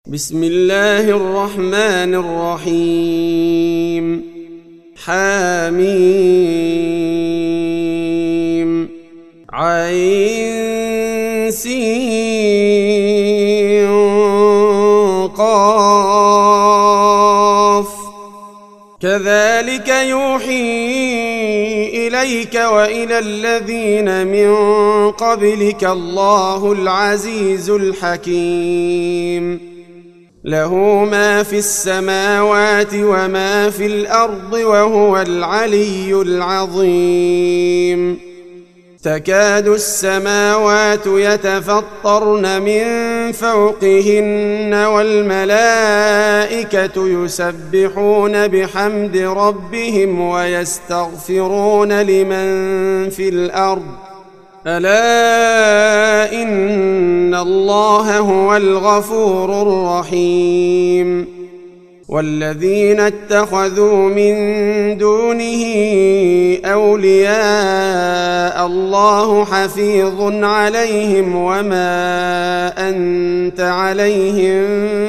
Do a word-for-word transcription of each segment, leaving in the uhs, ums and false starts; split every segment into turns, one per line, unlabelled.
بسم الله الرحمن الرحيم. حميم عين سين قاف كذلك يوحي إليك وإلى الذين من قبلك الله العزيز الحكيم. له ما في السماوات وما في الأرض وهو العلي العظيم. تكاد السماوات يتفطرن من فوقهن والملائكة يسبحون بحمد ربهم ويستغفرون لمن في الأرض ألا إن الله هو الغفور الرحيم. والذين اتخذوا من دونه أولياء الله حفيظ عليهم وما أنت عليهم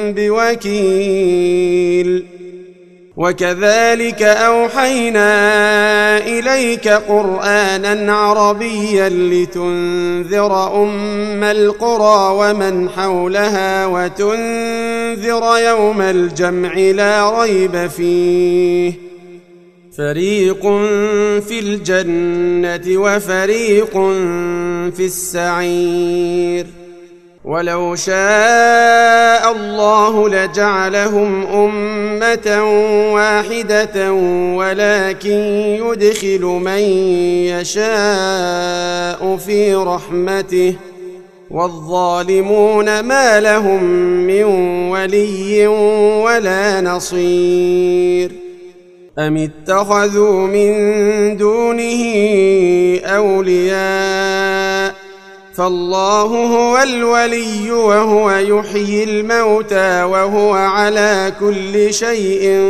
بوكيل. وكذلك أوحينا إليك قرآنا عربيا لتنذر أم القرى ومن حولها وتنذر يوم الجمع لا ريب فيه فريق في الجنة وفريق في السعير. ولو شاء الله لجعلهم أمة واحدة ولكن يدخل من يشاء في رحمته والظالمون ما لهم من ولي ولا نصير. أم اتخذوا من دونه أولياء فالله هو الولي وهو يحيي الموتى وهو على كل شيء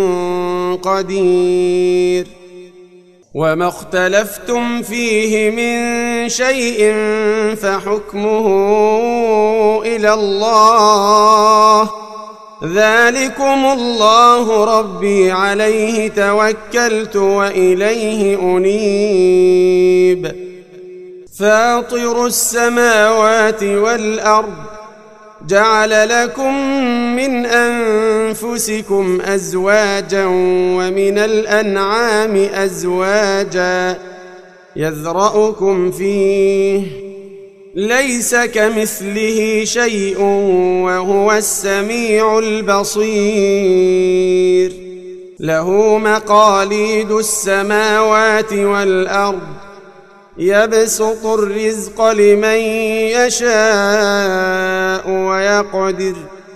قدير. وما اختلفتم فيه من شيء فحكمه إلى الله ذلكم الله ربي عليه توكلت وإليه أنيب. فاطر السماوات والأرض جعل لكم من أنفسكم أزواجا ومن الأنعام أزواجا يذرأكم فيه ليس كمثله شيء وهو السميع البصير. له مقاليد السماوات والأرض يبسط الرزق لمن يشاء ويقدر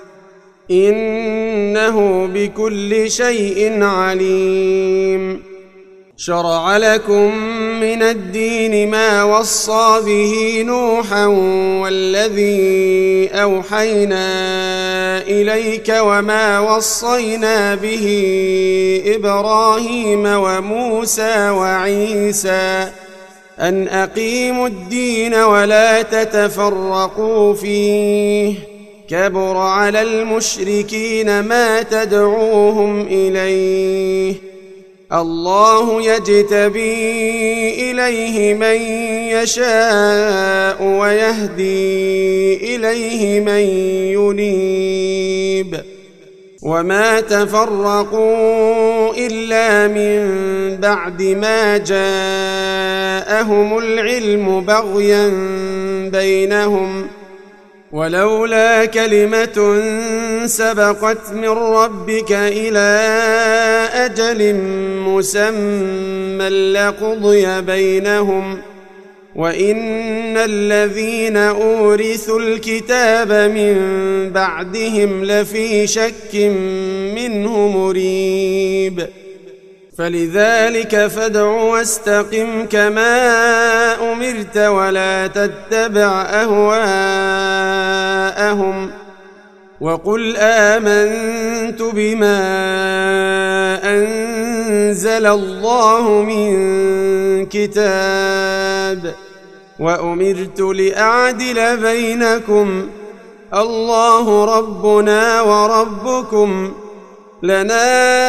إنه بكل شيء عليم. شرع لكم من الدين ما وصى به نوحا والذي أوحينا إليك وما وصينا به إبراهيم وموسى وعيسى أن أقيموا الدين ولا تتفرقوا فيه كبر على المشركين ما تدعوهم إليه. الله يجتبي إليه من يشاء ويهدي إليه من ينيب. وما تفرقوا إلا من بعد ما جاءهم العلم بغيا بينهم ولولا كلمة سبقت من ربك إلى أجل مسمى لقضي بينهم وإن الذين أورثوا الكتاب من بعدهم لفي شك منه مريب. فلذلك فادع واستقم كما أمرت ولا تتبع أهواءهم وقل آمنت بما أنزل الله من كتاب وأمرت لأعدل بينكم الله ربنا وربكم لنا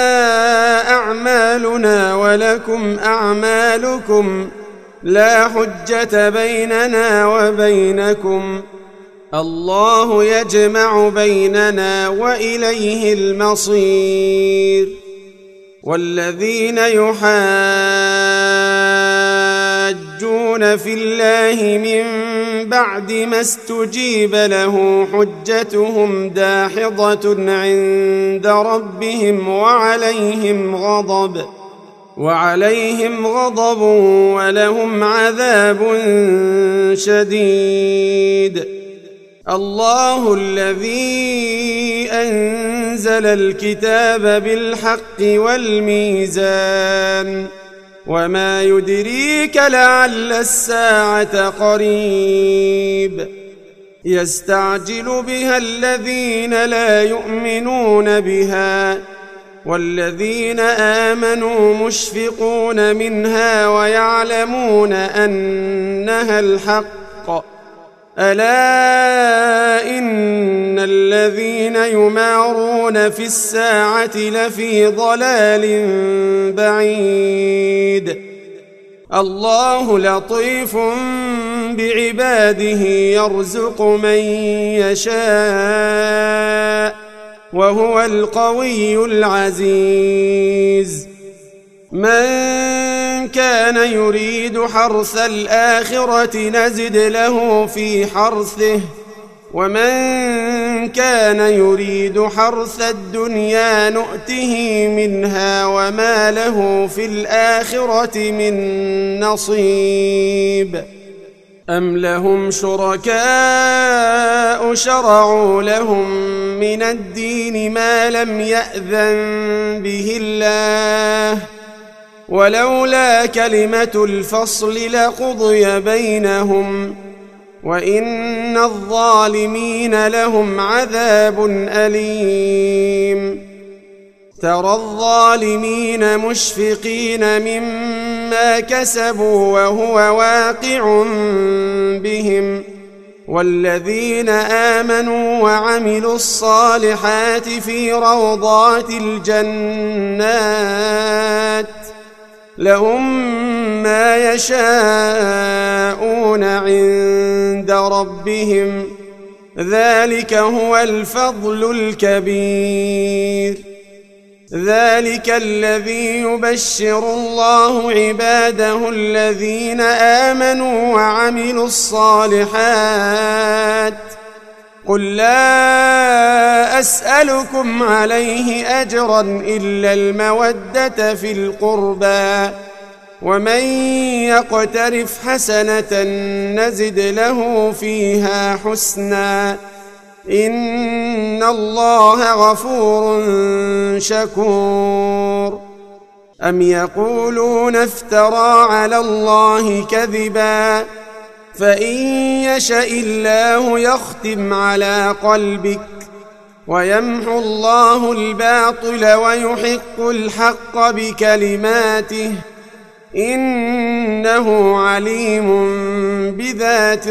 أعمالنا ولكم أعمالكم لا حجة بيننا وبينكم الله يجمع بيننا وإليه المصير. والذين يحاجون في الله من بعد ما استجيب له حجتهم داحضة عند ربهم وعليهم غضب وعليهم غضب ولهم عذاب شديد. الله الذي أنزل الكتاب بالحق والميزان وما يدريك لعل الساعة قريب يستعجل بها الذين لا يؤمنون بها والذين آمنوا مشفقون منها ويعلمون أنها الحق ألا إن الذين يمارون في الساعة لفي ضلال بعيد. الله لطيف بعباده يرزق من يشاء وهو القوي العزيز. من كان يريد حرث الآخرة نزد له في حرثه ومن كان يريد حرث الدنيا نؤته منها وما له في الآخرة من نصيب. أم لهم شركاء شرعوا لهم من الدين ما لم يأذن به الله ولولا كلمة الفصل لقضي بينهم وإن الظالمين لهم عذاب أليم. ترى الظالمين مشفقين مما كسبوا وهو واقع بهم والذين آمنوا وعملوا الصالحات في روضات الجنات لهم ما يشاءون عند ربهم ذلك هو الفضل الكبير. ذلك الذي يبشر الله عباده الذين آمنوا وعملوا الصالحات قل لا أسألكم عليه أجرا إلا المودة في القربى ومن يقترف حسنة نزد له فيها حسنا إن الله غفور شكور. أم يقولون افترى على الله كذبا فإن يشأ الله يختم على قلبك ويمحو الله الباطل ويحق الحق بكلماته إنه عليم بذات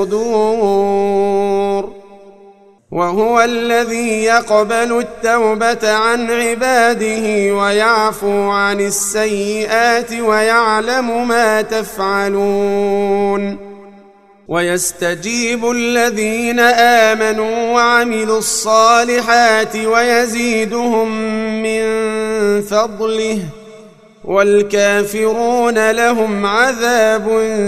الصدور. وهو الذي يقبل التوبة عن عباده ويعفو عن السيئات ويعلم ما تفعلون ويستجيب الذين آمنوا وعملوا الصالحات ويزيدهم من فضله والكافرون لهم عذاب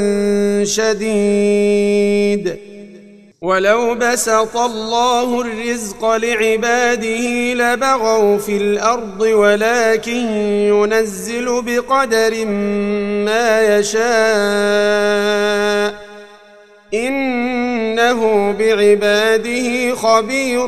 شديد. ولو بسط الله الرزق لعباده لبغوا في الأرض ولكن ينزل بقدر ما يشاء إنه بعباده خبير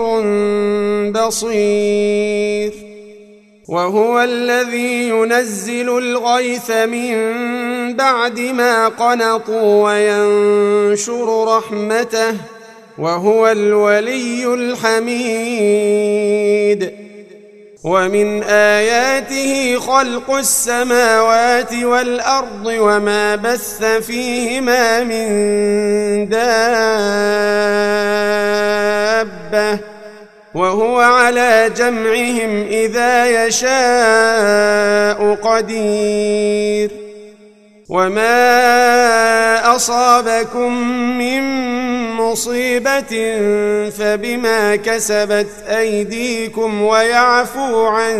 بصير. وهو الذي ينزل الغيث من بعد ما قنطوا وينشر رحمته وهو الولي الحميد. ومن آياته خلق السماوات والأرض وما بث فيهما من دابة وهو على جمعهم إذا يشاء قدير وما أصابكم من مصيبة فبما كسبت أيديكم ويعفو عن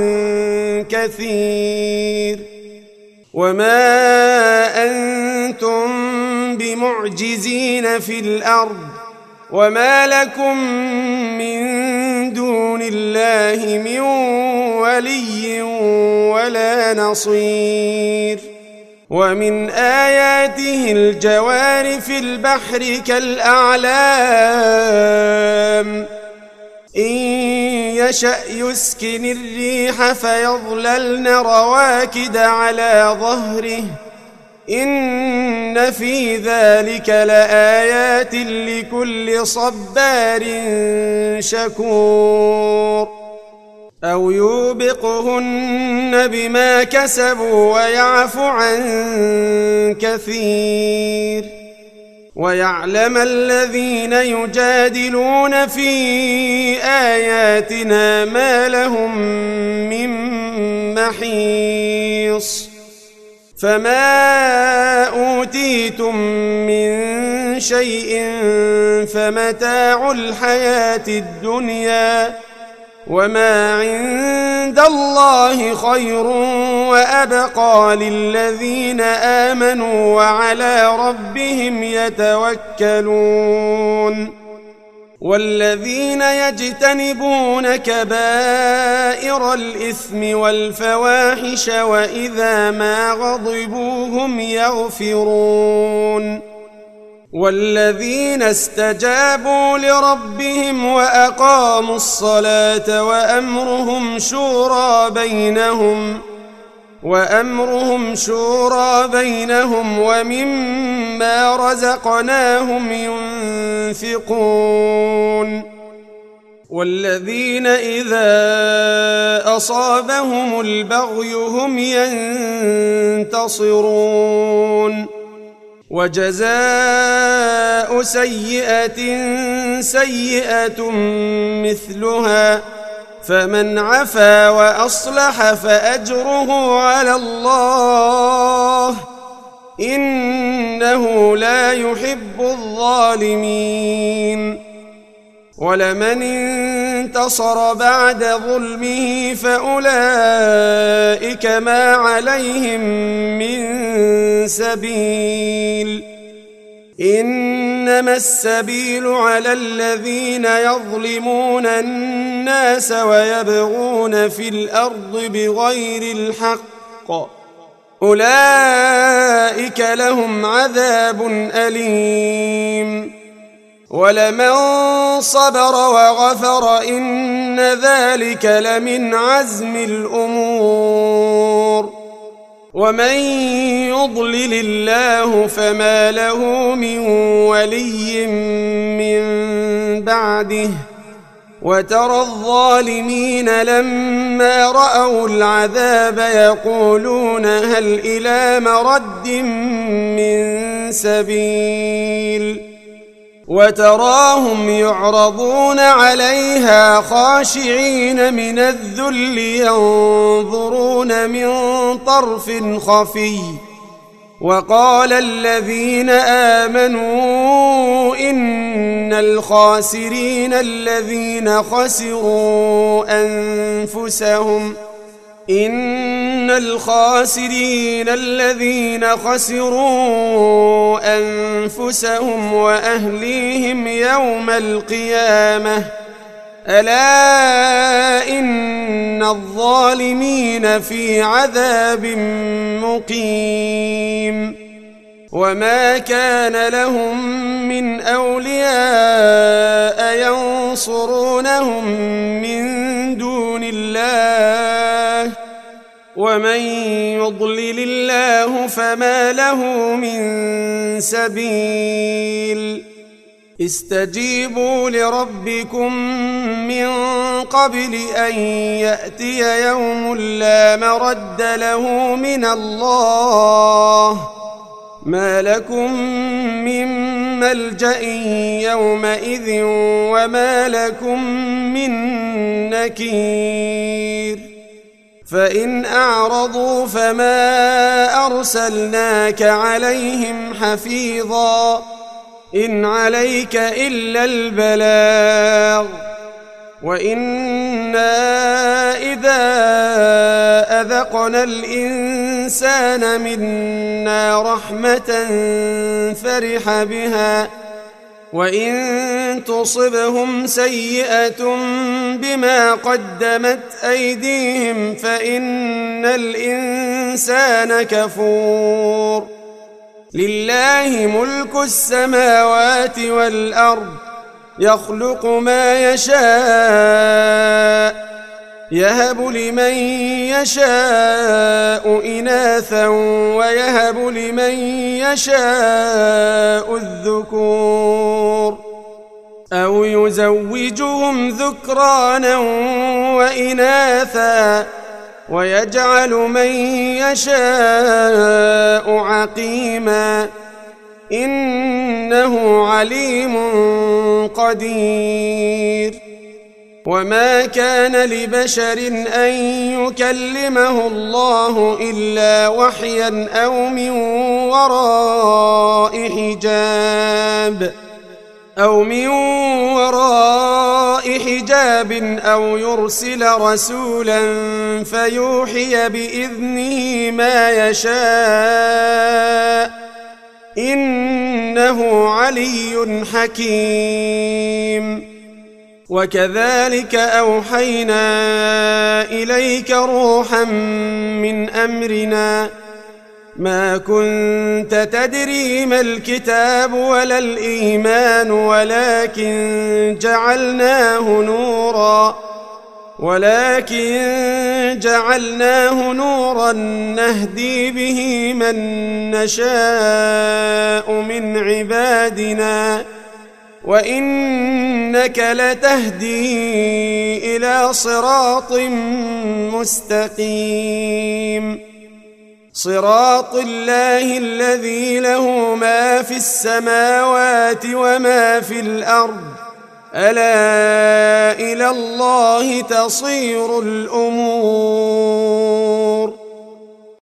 كثير وما أنتم بمعجزين في الأرض وما لكم من دون الله من ولي ولا نصير ومن آياته الجوار في البحر كالأعلام إن يشأ يسكن الريح فيظللن رواكد على ظهره إن في ذلك لآيات لكل صبار شكور أو يوبقهن بما كسبوا ويعفو عن كثير ويعلم الذين يجادلون في آياتنا ما لهم من محيص فما أوتيتم من شيء فمتاع الحياة الدنيا وما عند الله خير وأبقى للذين آمنوا وعلى ربهم يتوكلون والذين يجتنبون كبائر الإثم والفواحش وإذا ما غضبوا هم يغفرون والذين استجابوا لربهم وأقاموا الصلاة وأمرهم شورى بينهم وأمرهم شورى بينهم ومما رزقناهم ينفقون والذين إذا أصابهم البغي هم ينتصرون وجزاء سيئة سيئة مثلها فمن عفا وأصلح فأجره على الله إنه لا يحب الظالمين ولمن انتصر بعد ظلمه فأولئك ما عليهم من سبيل إنما السبيل على الذين يظلمون الناس ويبغون في الأرض بغير الحق أولئك لهم عذاب أليم ولمن صبر وغفر إن ذلك لمن عزم الأمور ومن يضلل الله فما له من ولي من بعده وترى الظالمين لما رأوا العذاب يقولون هل إلى مرد من سبيل وتراهم يعرضون عليها خاشعين من الذل ينظرون من طرف خفي وقال الذين آمنوا إن الخاسرين الذين خسروا أنفسهم إن الخاسرين الذين خسروا أنفسهم وأهليهم يوم القيامة ألا إن الظالمين في عذاب مقيم وما كان لهم من أولياء ينصرونهم من دون الله ومن يضلل الله فما له من سبيل استجيبوا لربكم من قبل أن يأتي يوم لا مرد له من الله ما لكم من ملجأ يومئذ وما لكم من نكير فإن أعرضوا فما أرسلناك عليهم حفيظا إن عليك إلا البلاغ وإنا إذا أذقنا الإنسان منا رحمة فرح بها وإن تصبهم سيئة بما قدمت أيديهم فإن الإنسان كفور لله ملك السماوات والأرض يخلق ما يشاء يهب لمن يشاء إناثا ويهب لمن يشاء الذكور أو يزوجهم ذكرانا وإناثا ويجعل من يشاء عقيما إنه عليم قدير وما كان لبشر أن يكلمه الله إلا وحيا أو من وراء حجاب أو من وراء حجاب أو يرسل رسولا فيوحي بإذنه ما يشاء إنه علي حكيم وكذلك أوحينا إليك روحا من أمرنا ما كنت تدري ما الكتاب ولا الإيمان ولكن جعلناه نورا ولكن جعلناه نورا نهدي به من نشاء من عبادنا وإنك لتهدي إلى صراط مستقيم صراط الله الذي له ما في السماوات وما في الأرض ألا إلى الله تصير الأمور